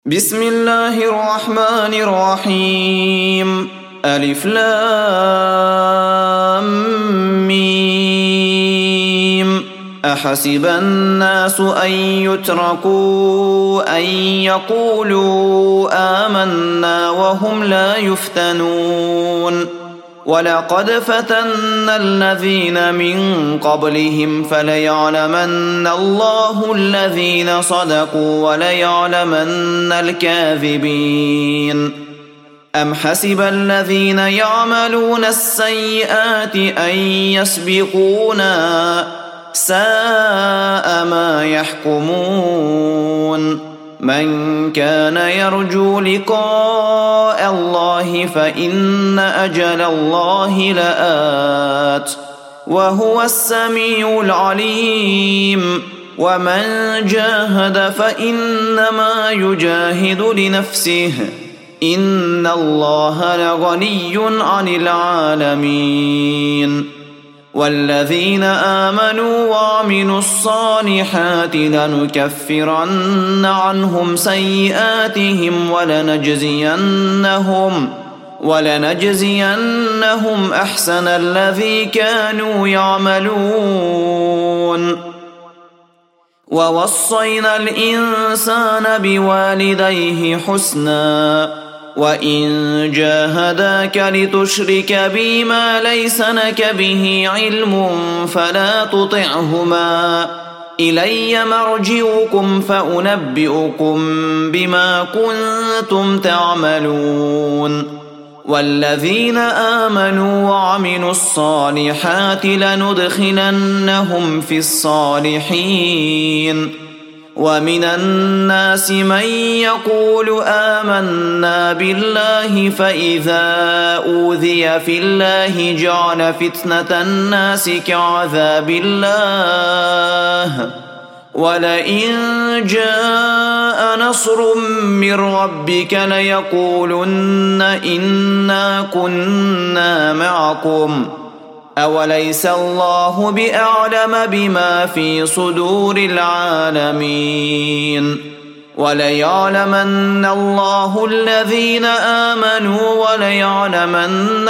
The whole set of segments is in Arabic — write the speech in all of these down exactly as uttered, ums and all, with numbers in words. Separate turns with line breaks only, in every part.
بسم الله الرحمن الرحيم. ألف لام ميم. أحسب الناس أن يتركوا أن يقولوا آمنا وهم لا يفتنون ولقد فتنا الذين من قبلهم فليعلمن الله الذين صدقوا وليعلمن الكاذبين. أم حسب الذين يعملون السيئات أن يسبقونا ساء ما يحكمون. من كان يرجو لقاء الله فإن أجل الله لآت وهو السميع العليم. ومن جاهد فإنما يجاهد لنفسه إن الله لغني عن العالمين. والذين آمنوا وعملوا الصالحات لنكفرن عنهم سيئاتهم ولنجزينهم ولنجزينهم أحسن الذي كانوا يعملون. ووصينا الإنسان بوالديه حسنا وإن جاهداك لتشرك بي ما ليس لك به علم فلا تطعهما إلي مرجعكم فأنبئكم بما كنتم تعملون. والذين آمنوا وعملوا الصالحات لندخلنهم في الصالحين. ومن الناس من يقول آمنا بالله فإذا أوذي في الله جعل فتنة الناس كعذاب الله ولئن جاء نصر من ربك ليقولن إنا كنا معكم أوليس الله بأعلم بما في صدور العالمين. وليعلمن الله الذين آمنوا وليعلمن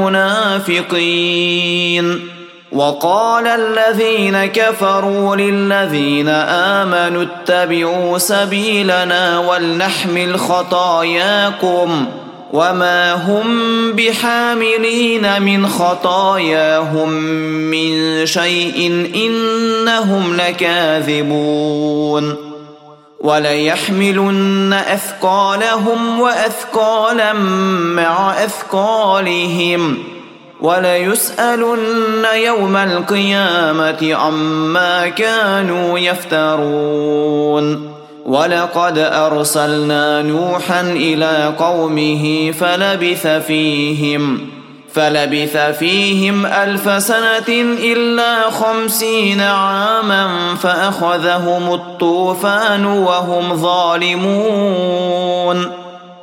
المنافقين. وقال الذين كفروا للذين آمنوا اتبعوا سبيلنا ولنحمل خطاياكم وما هم بحاملين من خطاياهم من شيء إنهم لكاذبون. وليحملن أثقالهم وأثقالا مع أثقالهم وليسألن يوم القيامة عما كانوا يفترون. ولقد أرسلنا نوحا إلى قومه فلبث فيهم فلبث فيهم ألف سنة إلا خمسين عاما فأخذهم الطوفان وهم ظالمون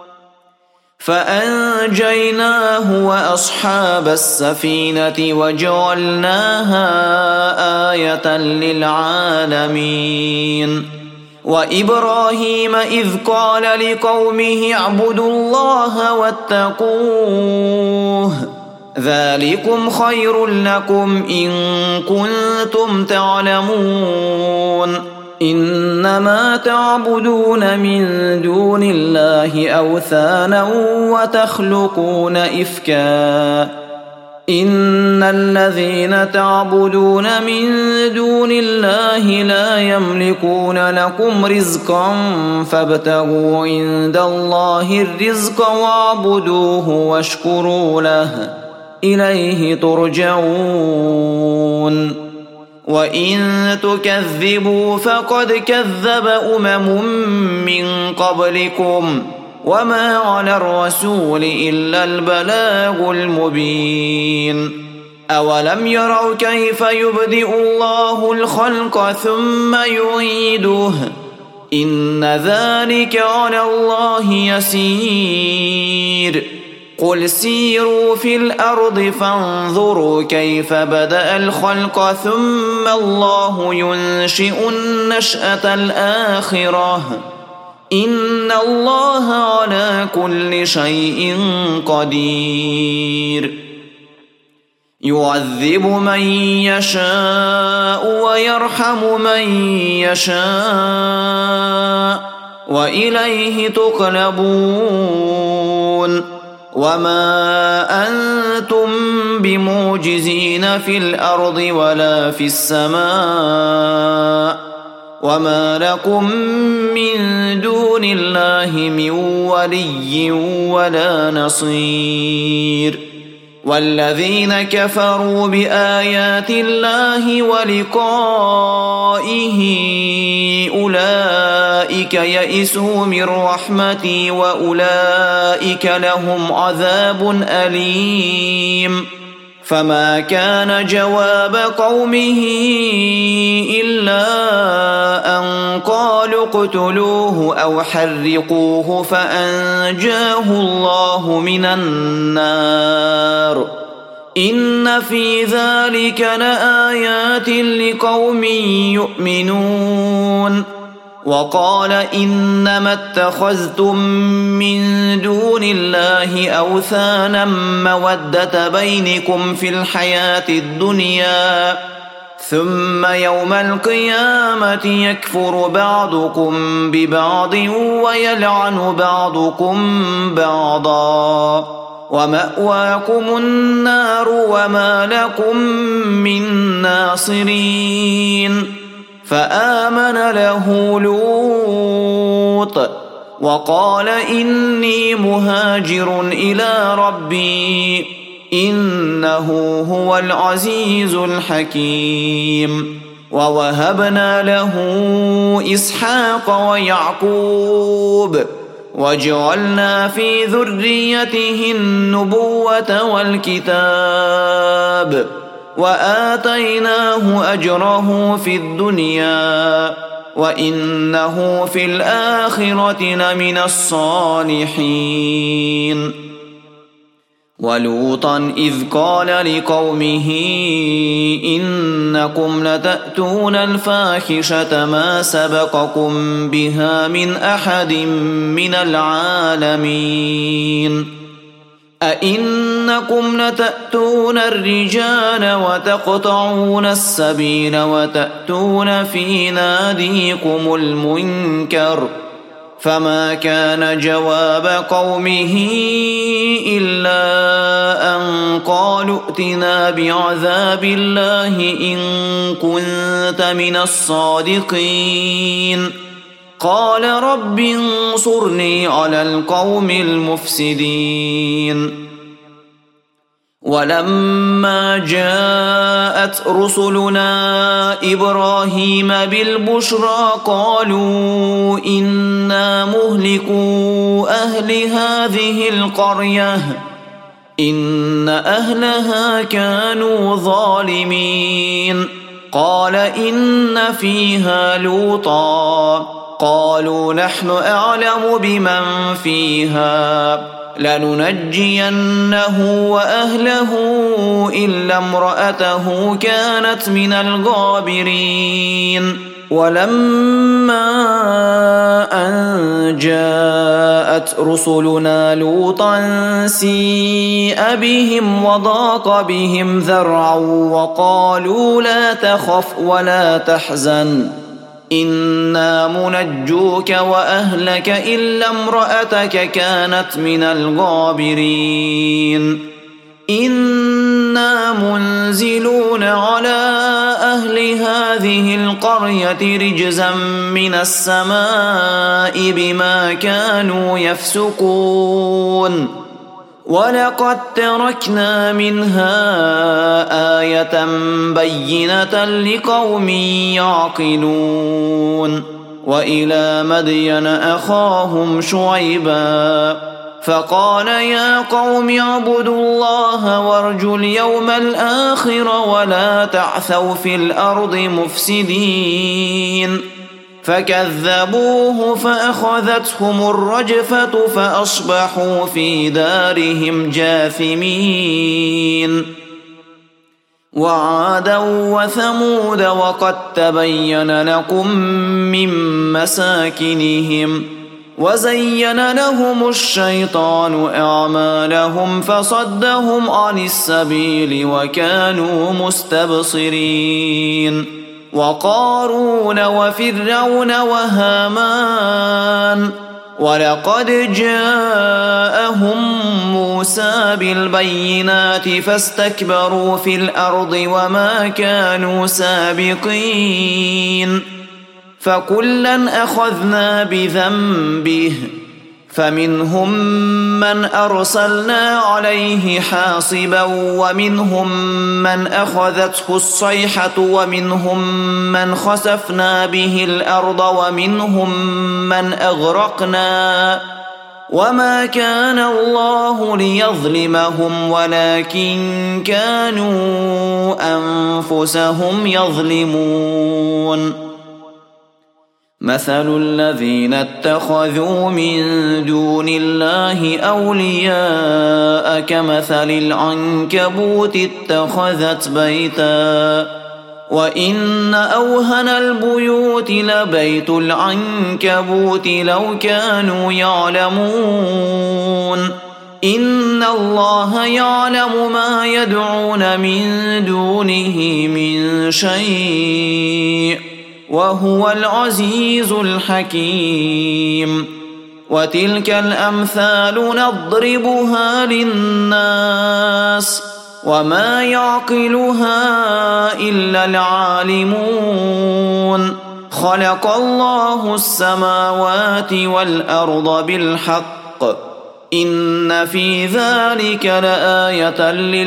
فأنجيناه وأصحاب السفينة وجعلناها آية للعالمين. وإبراهيم إذ قال لقومه اعبدوا الله واتقوه ذلكم خير لكم إن كنتم تعلمون. إنما تعبدون من دون الله أوثانا وتخلقون إفكا إن الذين تعبدون من دون الله لا يملكون لكم رزقا فابتغوا عند الله الرزق واعبدوه واشكروا له إليه ترجعون. وإن تكذبوا فقد كذب أمم من قبلكم وما على الرسول إلا البلاغ المبين. أولم يروا كيف يبدئ الله الخلق ثم يعيده إن ذلك على الله يسير. قل سيروا في الأرض فانظروا كيف بدأ الخلق ثم الله ينشئ النشأة الآخرة إن الله على كل شيء قدير يعذب من يشاء ويرحم من يشاء وإليه تقلبون وما أنتم بمعجزين في الأرض ولا في السماء وما لكم من دون الله من ولي ولا نصير والذين كفروا بآيات الله ولقائه أولئك يئسوا من رحمتي وأولئك لهم عذاب أليم فما كان جواب قومه إلا أن قالوا اقتلوه أو حرقوه فأنجاه الله من النار إن في ذلك لآيات لقوم يؤمنون وقال إنما اتخذتم من دون الله أوثانا مودة بينكم في الحياة الدنيا ثم يوم القيامة يكفر بعضكم ببعض ويلعن بعضكم بعضا ومأواكم النار وما لكم من ناصرين فآمن له لوط وقال إني مهاجر إلى ربي إنه هو العزيز الحكيم ووهبنا له إسحاق ويعقوب وجعلنا في ذريته النبوة والكتاب وآتيناه أجره في الدنيا وإنه في الآخرة لمن الصالحين ولوطا إذ قال لقومه إنكم لتأتون الفاحشة ما سبقكم بها من أحد من العالمين أئنكم لتأتون الرجال وتقطعون السبيل وتأتون في ناديكم المنكر فما كان جواب قومه إلا أن قالوا ائتنا بعذاب الله إن كنت من الصادقين قال رب انصرني على القوم المفسدين ولما جاءت رسلنا إبراهيم بالبشرى قالوا إنا مهلكو أهل هذه القرية إن أهلها كانوا ظالمين قال إن فيها لوطا قالوا نحن أعلم بمن فيها لننجينه وأهله إلا امرأته كانت من الغابرين ولما أن جاءت رسلنا لوطا سيء بهم وضاق بهم ذرعا وقالوا لا تخف ولا تحزن إنا منجوك وأهلك إلا امرأتك كانت من الغابرين إنا منزلون على أهل هذه القرية رجزا من السماء بما كانوا يفسقون ولقد تركنا منها آية بينة لقوم يعقلون وإلى مدين أخاهم شعيبا فقال يا قوم اعبدوا الله وارجوا اليوم الآخر ولا تعثوا في الأرض مفسدين فكذبوه فأخذتهم الرجفة فأصبحوا في دارهم جاثمين وعادا وثمود وقد تبين لكم من مساكنهم وزين لهم الشيطان أعمالهم فصدهم عن السبيل وكانوا مستبصرين وقارون وفرعون وهامان ولقد جاءهم موسى بالبينات فاستكبروا في الأرض وما كانوا سابقين فكلا أخذنا بذنبه فمنهم من أرسلنا عليه حاصبا ومنهم من أخذته الصيحة ومنهم من خسفنا به الأرض ومنهم من أغرقنا وما كان الله ليظلمهم ولكن كانوا أنفسهم يظلمون مثل الذين اتخذوا من دون الله أولياء كمثل العنكبوت اتخذت بيتا وإن أوهن البيوت لبيت العنكبوت لو كانوا يعلمون إن الله يعلم ما يدعون من دونه من شيء وهو العزيز الحكيم وتلك الأمثال نضربها للناس وما يعقلها إلا العالمون خلق الله السماوات والأرض بالحق إن في ذلك لآية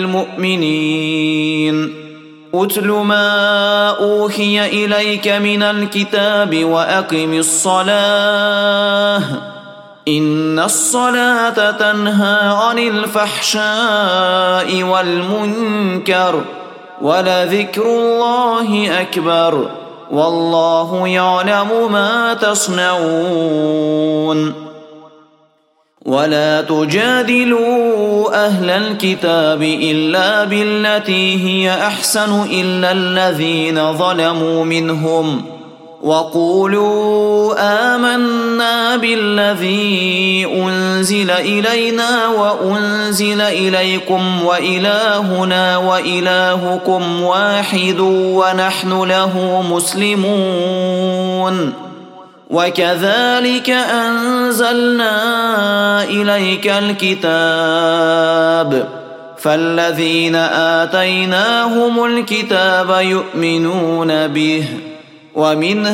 للمؤمنين أتل ما أوحي إليك من الكتاب وأقم الصلاة إن الصلاة تنهى عن الفحشاء والمنكر ولذكر الله أكبر والله يعلم ما تصنعون ولا تجادلوا أهل الكتاب إلا بالتي هي أحسن إلا الذين ظلموا منهم وقولوا آمنا بالذي أنزل إلينا وأنزل إليكم وإلهنا وإلهكم واحد ونحن له مسلمون وكذلك أنزلنا إليك الكتاب فالذين آتيناهم الكتاب يؤمنون به ومن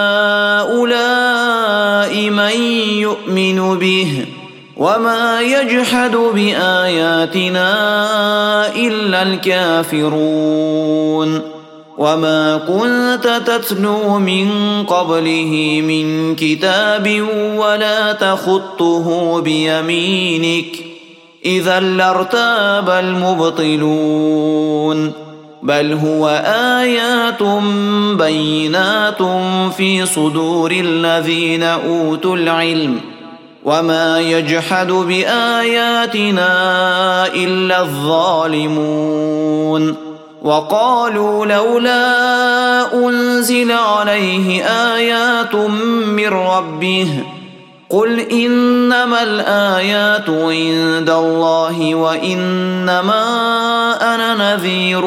هؤلاء من يؤمن به وما يجحد بآياتنا إلا الكافرون وما كنت تتلو من قبله من كتاب ولا تخطه بيمينك إذا لارتاب المبطلون بل هو آيات بينات في صدور الذين أوتوا العلم وما يجحد بآياتنا إلا الظالمون وقالوا لولا أنزل عليه آيات من ربه قل إنما الآيات عند الله وإنما أنا نذير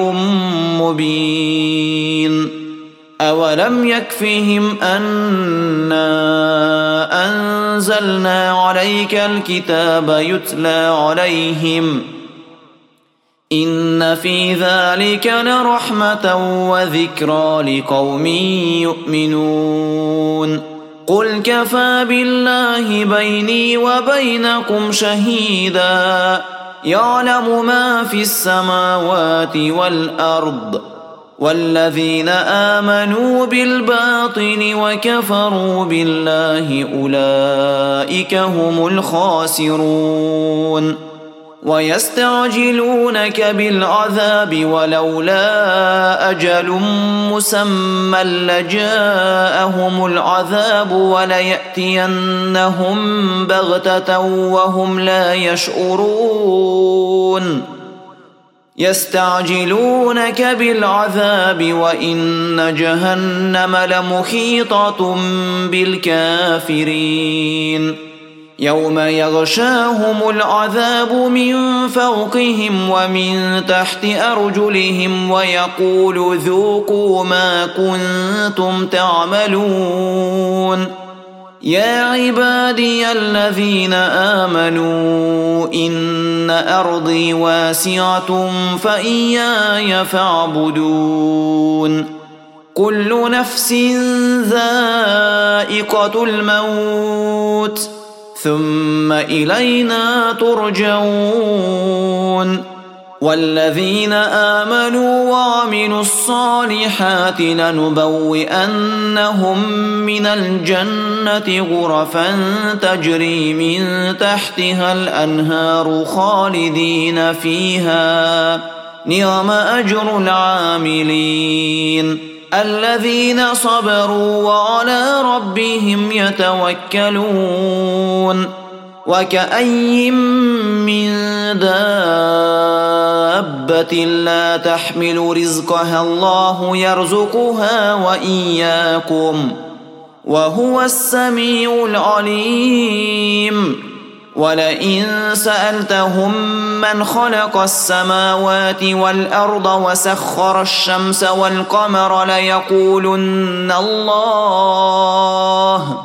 مبين أولم يكفهم أنا أنزلنا عليك الكتاب يتلى عليهم إن في ذلك لرحمة وذكرى لقوم يؤمنون قل كفى بالله بيني وبينكم شهيدا يعلم ما في السماوات والأرض والذين آمنوا بالباطل وكفروا بالله أولئك هم الخاسرون ويستعجلونك بالعذاب ولولا أجل مسمى لجاءهم العذاب وليأتينهم بغتة وهم لا يشعرون يستعجلونك بالعذاب وإن جهنم لمحيطة بالكافرين يوم يغشاهم العذاب من فوقهم ومن تحت أرجلهم ويقول ذوقوا ما كنتم تعملون يا عبادي الذين آمنوا إن أرضي واسعة فإياي فاعبدون كل نفس ذائقة الموت ثم إلينا ترجعون والذين آمنوا وعملوا الصالحات لنبوئنهم من الجنة غرفا تجري من تحتها الأنهار خالدين فيها نعم أجر العاملين الذين صبروا وعلى ربهم يتوكلون وكأي من دابة لا تحمل رزقها الله يرزقها وإياكم وهو السميع العليم ولئن سألتهم من خلق السماوات والأرض وسخر الشمس والقمر ليقولن الله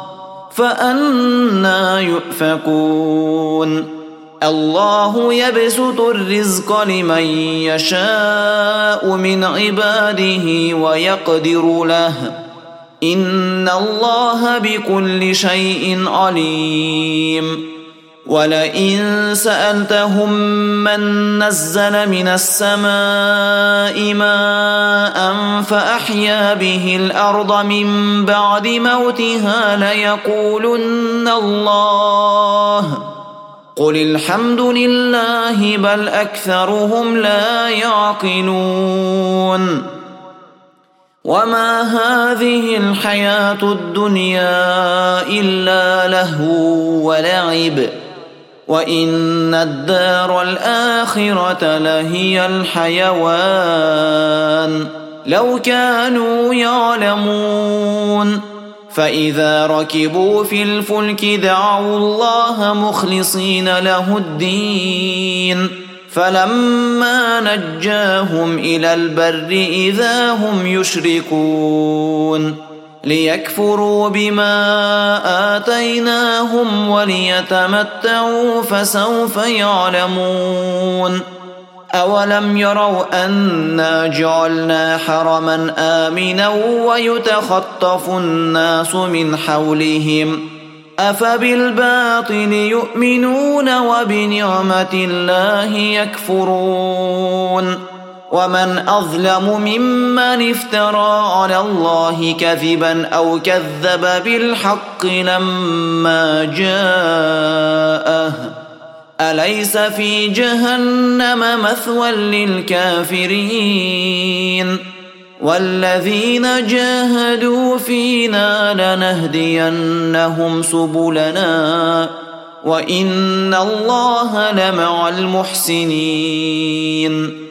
فأنى يؤفكون الله يبسط الرزق لمن يشاء من عباده ويقدر له إن الله بكل شيء عليم ولئن سألتهم من نزل من السماء ماء فأحيا به الأرض من بعد موتها ليقولن الله قل الحمد لله بل أكثرهم لا يعقلون وما هذه الحياة الدنيا إلا لهو ولعب وإن الدار الآخرة لهي الحيوان لو كانوا يعلمون فإذا ركبوا في الفلك دعوا الله مخلصين له الدين فلما نجاهم إلى البر إذا هم يشركون ليكفروا بما آتيناهم وليتمتعوا فسوف يعلمون أولم يروا أنا جعلنا حرما آمنا ويتخطف الناس من حولهم أفبالباطل يؤمنون وبنعمة الله يكفرون ومن أظلم ممن افترى على الله كذبا أو كذب بالحق لما جاءه أليس في جهنم مثوى للكافرين والذين جاهدوا فينا لنهدينهم سبلنا وإن الله لمع المحسنين